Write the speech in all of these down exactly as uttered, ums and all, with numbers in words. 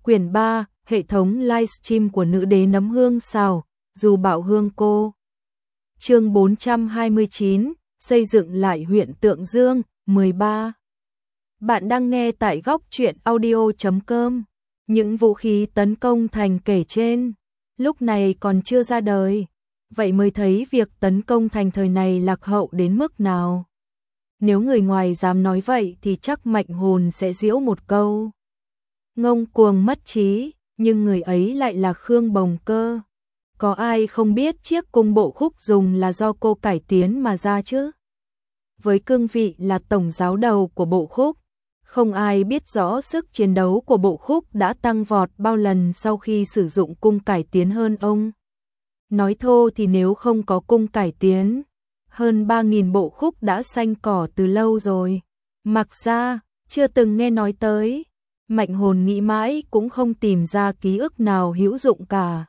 Quyển ba, hệ thống livestream của nữ đế nấm hương xào, dù bảo hương cô. Chương bốn trăm hai mươi chín, xây dựng lại huyện Tượng Dương, mười ba. Bạn đang nghe tại góc truyện audio chấm com. Những vũ khí tấn công thành kể trên, lúc này còn chưa ra đời. Vậy mới thấy việc tấn công thành thời này lạc hậu đến mức nào. Nếu người ngoài dám nói vậy thì chắc Mạnh Hồn sẽ giễu một câu. Ngông cuồng mất trí, nhưng người ấy lại là Khương Bồng Cơ. Có ai không biết chiếc cung bộ khúc dùng là do cô cải tiến mà ra chứ? Với cương vị là tổng giáo đầu của bộ khúc, không ai biết rõ sức chiến đấu của bộ khúc đã tăng vọt bao lần sau khi sử dụng cung cải tiến hơn ông. Nói thô thì nếu không có cung cải tiến, hơn ba nghìn bộ khúc đã xanh cỏ từ lâu rồi. Mặc ra, chưa từng nghe nói tới. Mạnh Hồn nghĩ mãi cũng không tìm ra ký ức nào hữu dụng cả.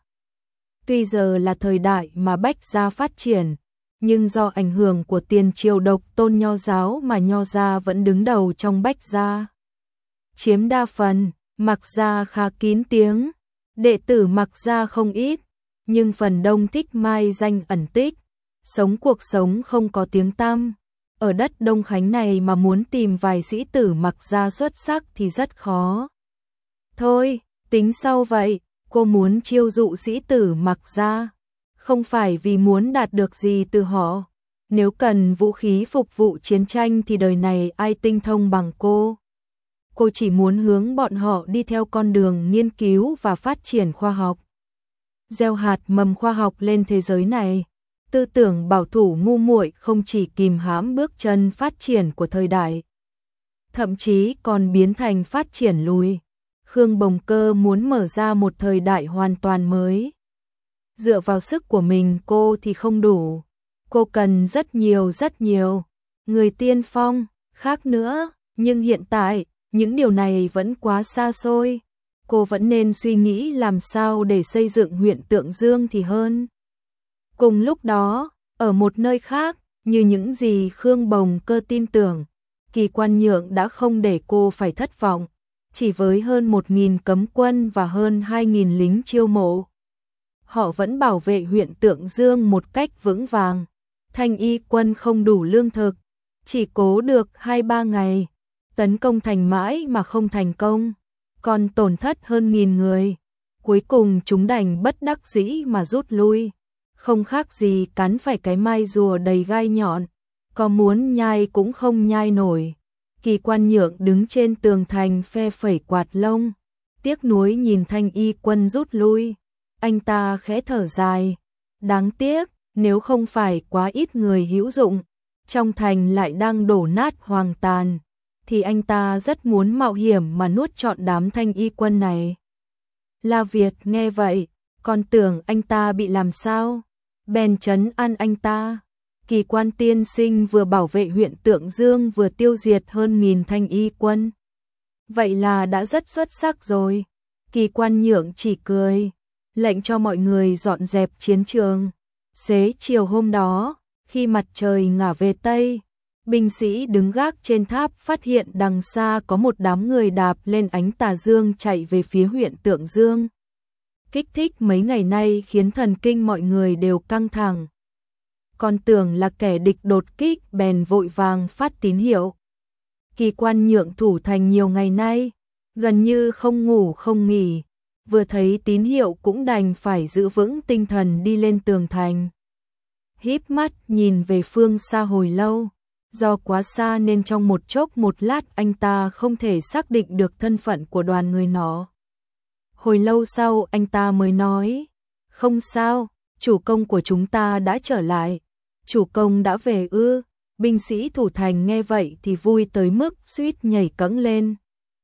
Tuy giờ là thời đại mà Bách gia phát triển, nhưng do ảnh hưởng của tiền triều độc tôn nho giáo mà nho gia vẫn đứng đầu trong Bách gia. Chiếm đa phần, Mặc gia khá kín tiếng, đệ tử Mặc gia không ít, nhưng phần đông thích mai danh ẩn tích, sống cuộc sống không có tiếng tăm. Ở đất Đông Khánh này mà muốn tìm vài sĩ tử Mặc gia xuất sắc thì rất khó. Thôi, tính sau vậy, cô muốn chiêu dụ sĩ tử Mặc gia, không phải vì muốn đạt được gì từ họ. Nếu cần vũ khí phục vụ chiến tranh thì đời này ai tinh thông bằng cô. Cô chỉ muốn hướng bọn họ đi theo con đường nghiên cứu và phát triển khoa học. Gieo hạt mầm khoa học lên thế giới này. Tư tưởng bảo thủ ngu muội không chỉ kìm hãm bước chân phát triển của thời đại, thậm chí còn biến thành phát triển lùi. Khương Bồng Cơ muốn mở ra một thời đại hoàn toàn mới. Dựa vào sức của mình cô thì không đủ. Cô cần rất nhiều rất nhiều người tiên phong khác nữa, nhưng hiện tại những điều này vẫn quá xa xôi. Cô vẫn nên suy nghĩ làm sao để xây dựng huyện Tượng Dương thì hơn. Cùng lúc đó, ở một nơi khác, như những gì Khương Bồng Cơ tin tưởng, Kỳ Quan Nhượng đã không để cô phải thất vọng. Chỉ với hơn một nghìn cấm quân và hơn hai nghìn lính chiêu mộ, họ vẫn bảo vệ huyện Tượng Dương một cách vững vàng. Thanh y quân không đủ lương thực, chỉ cố được hai ba ngày, tấn công thành mãi mà không thành công, còn tổn thất hơn nghìn người. Cuối cùng chúng đành bất đắc dĩ mà rút lui, không khác gì cắn phải cái mai rùa đầy gai nhọn, có muốn nhai cũng không nhai nổi. Kỳ Quan Nhượng đứng trên tường thành phe phẩy quạt lông, tiếc nuối nhìn Thanh y quân rút lui. Anh ta khẽ thở dài, đáng tiếc, nếu không phải quá ít người hữu dụng, trong thành lại đang đổ nát hoang tàn, thì anh ta rất muốn mạo hiểm mà nuốt trọn đám Thanh y quân này. La Việt nghe vậy, còn tưởng anh ta bị làm sao, bèn trấn an anh ta. Kỳ Quan tiên sinh vừa bảo vệ huyện Tượng Dương vừa tiêu diệt hơn nghìn thanh y quân. Vậy là đã rất xuất sắc rồi. Kỳ Quan Nhượng chỉ cười, lệnh cho mọi người dọn dẹp chiến trường. Xế chiều hôm đó, khi mặt trời ngả về Tây, binh sĩ đứng gác trên tháp phát hiện đằng xa có một đám người đạp lên ánh tà dương chạy về phía huyện Tượng Dương. Kích thích mấy ngày nay khiến thần kinh mọi người đều căng thẳng. Còn tưởng là kẻ địch đột kích bèn vội vàng phát tín hiệu. Kỳ Quan Nhượng thủ thành nhiều ngày nay, gần như không ngủ không nghỉ, vừa thấy tín hiệu cũng đành phải giữ vững tinh thần đi lên tường thành. Híp mắt nhìn về phương xa hồi lâu, do quá xa nên trong một chốc một lát anh ta không thể xác định được thân phận của đoàn người nó. Hồi lâu sau anh ta mới nói, không sao, chủ công của chúng ta đã trở lại. Chủ công đã về ư? Binh sĩ thủ thành nghe vậy thì vui tới mức suýt nhảy cẫng lên.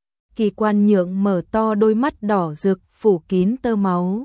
Kỳ Quan Nhượng mở to đôi mắt đỏ rực phủ kín tơ máu,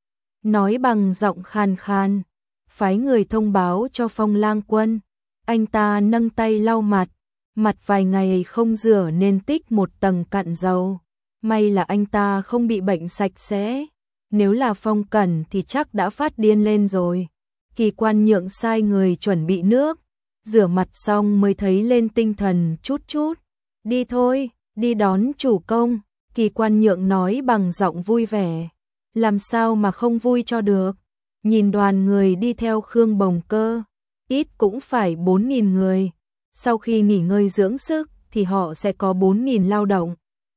nói bằng giọng khan khan, phái người thông báo cho Phong Lang quân. Anh ta nâng tay lau mặt, mặt vài ngày không rửa nên tích một tầng cặn dầu. May là anh ta không bị bệnh sạch sẽ, nếu là Phong Cẩn thì chắc đã phát điên lên rồi. Kỳ Quan Nhượng sai người chuẩn bị nước, rửa mặt xong mới thấy lên tinh thần chút chút. Đi thôi, đi đón chủ công. Kỳ Quan Nhượng nói bằng giọng vui vẻ. Làm sao mà không vui cho được. Nhìn đoàn người đi theo Khương Bồng Cơ, ít cũng phải bốn nghìn người. Sau khi nghỉ ngơi dưỡng sức thì họ sẽ có bốn nghìn lao động.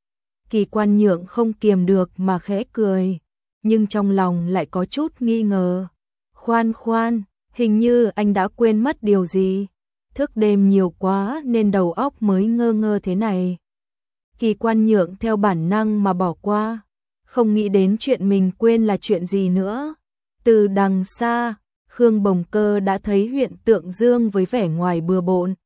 Kỳ Quan Nhượng không kiềm được mà khẽ cười, nhưng trong lòng lại có chút nghi ngờ. Khoan khoan, hình như anh đã quên mất điều gì. Thức đêm nhiều quá nên đầu óc mới ngơ ngơ thế này. Kỳ Quan Nhượng theo bản năng mà bỏ qua, không nghĩ đến chuyện mình quên là chuyện gì nữa. Từ đằng xa, Khương Bồng Cơ đã thấy huyện Tượng Dương với vẻ ngoài bừa bộn.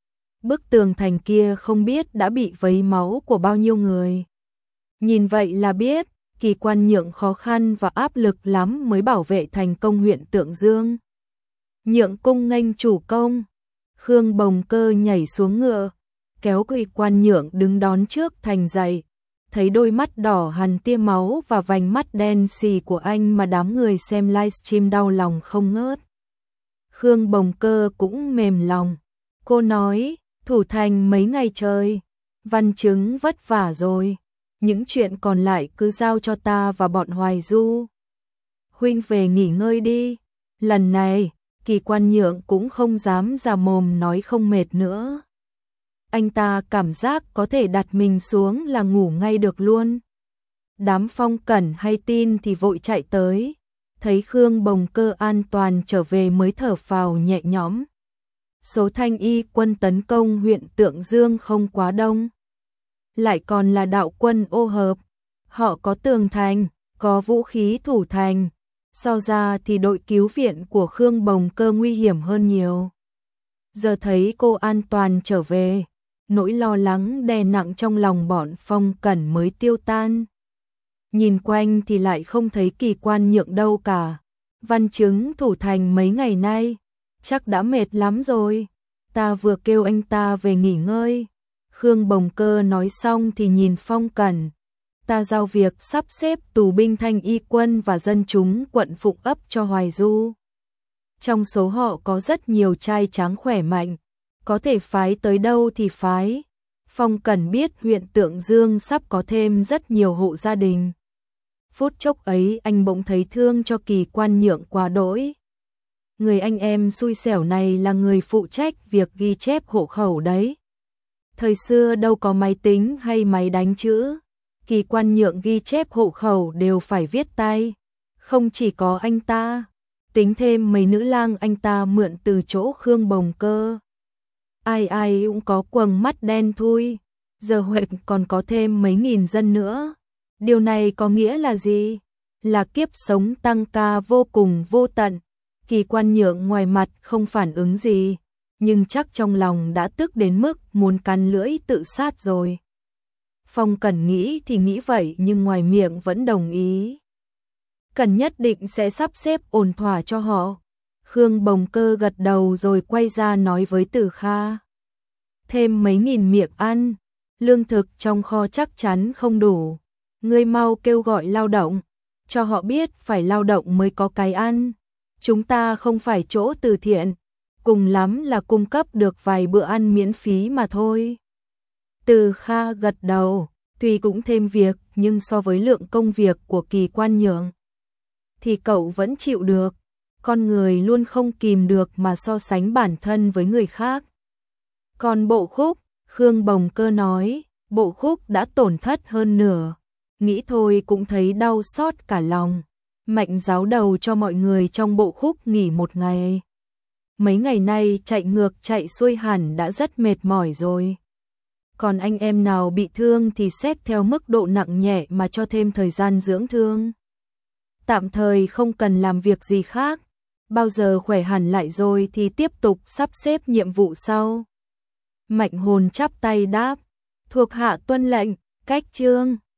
Bức tường thành kia không biết đã bị vấy máu của bao nhiêu người. Nhìn vậy là biết, Kỳ Quan Nhượng khó khăn và áp lực lắm mới bảo vệ thành công huyện Tượng Dương. Nhượng cung nghênh chủ công. Khương Bồng Cơ nhảy xuống ngựa, kéo Kỳ Quan Nhượng đứng đón trước thành dậy. Thấy đôi mắt đỏ hằn tia máu và vành mắt đen xì của anh mà đám người xem livestream đau lòng không ngớt. Khương Bồng Cơ cũng mềm lòng. Cô nói, thủ thành mấy ngày trời, Văn Chứng vất vả rồi. Những chuyện còn lại cứ giao cho ta và bọn Hoài Du. Huynh về nghỉ ngơi đi. Lần này, Kỳ Quan Nhượng cũng không dám ra mồm nói không mệt nữa. Anh ta cảm giác có thể đặt mình xuống là ngủ ngay được luôn. Đám Phong Cẩn hay tin thì vội chạy tới, thấy Khương Bồng Cơ an toàn trở về mới thở phào nhẹ nhõm. Số thanh y quân tấn công huyện Tượng Dương không quá đông, lại còn là đạo quân ô hợp. Họ có tường thành, có vũ khí thủ thành, so ra thì đội cứu viện của Khương Bồng Cơ nguy hiểm hơn nhiều. Giờ thấy cô an toàn trở về, nỗi lo lắng đè nặng trong lòng bọn Phong Cẩn mới tiêu tan. Nhìn quanh thì lại không thấy Kỳ Quan Nhượng đâu cả. Văn Chứng thủ thành mấy ngày nay, chắc đã mệt lắm rồi. Ta vừa kêu anh ta về nghỉ ngơi. Khương Bồng Cơ nói xong thì nhìn Phong Cẩn. Ta giao việc sắp xếp tù binh thanh y quân và dân chúng quận Phụng Ấp cho Hoài Du. Trong số họ có rất nhiều trai tráng khỏe mạnh, có thể phái tới đâu thì phái. Phong Cẩn biết huyện Tượng Dương sắp có thêm rất nhiều hộ gia đình. Phút chốc ấy anh bỗng thấy thương cho Kỳ Quan Nhượng quá đỗi. Người anh em xui xẻo này là người phụ trách việc ghi chép hộ khẩu đấy. Thời xưa đâu có máy tính hay máy đánh chữ. Kỳ Quan Nhượng ghi chép hộ khẩu đều phải viết tay. Không chỉ có anh ta, tính thêm mấy nữ lang anh ta mượn từ chỗ Khương Bồng Cơ. Ai ai cũng có quầng mắt đen thui. Giờ huyện còn có thêm mấy nghìn dân nữa. Điều này có nghĩa là gì? Là kiếp sống tăng ca vô cùng vô tận. Kỳ Quan Nhượng ngoài mặt không phản ứng gì, nhưng chắc trong lòng đã tức đến mức muốn cắn lưỡi tự sát rồi. Phong Cẩn nghĩ thì nghĩ vậy nhưng ngoài miệng vẫn đồng ý. Cẩn nhất định sẽ sắp xếp ổn thỏa cho họ. Khương Bồng Cơ gật đầu rồi quay ra nói với Từ Kha. Thêm mấy nghìn miệng ăn, lương thực trong kho chắc chắn không đủ. Ngươi mau kêu gọi lao động, cho họ biết phải lao động mới có cái ăn. Chúng ta không phải chỗ từ thiện, cùng lắm là cung cấp được vài bữa ăn miễn phí mà thôi. Từ Kha gật đầu, tuy cũng thêm việc nhưng so với lượng công việc của Kỳ Quan Nhượng thì cậu vẫn chịu được. Con người luôn không kìm được mà so sánh bản thân với người khác. Còn Bộ Khúc, Khương Bồng Cơ nói, Bộ Khúc đã tổn thất hơn nửa. Nghĩ thôi cũng thấy đau xót cả lòng. Mạnh giáo đầu cho mọi người trong Bộ Khúc nghỉ một ngày. Mấy ngày nay chạy ngược chạy xuôi hẳn đã rất mệt mỏi rồi. Còn anh em nào bị thương thì xét theo mức độ nặng nhẹ mà cho thêm thời gian dưỡng thương. Tạm thời không cần làm việc gì khác. Bao giờ khỏe hẳn lại rồi thì tiếp tục sắp xếp nhiệm vụ sau. Mạnh Hồn chắp tay đáp, thuộc hạ tuân lệnh, cách chương.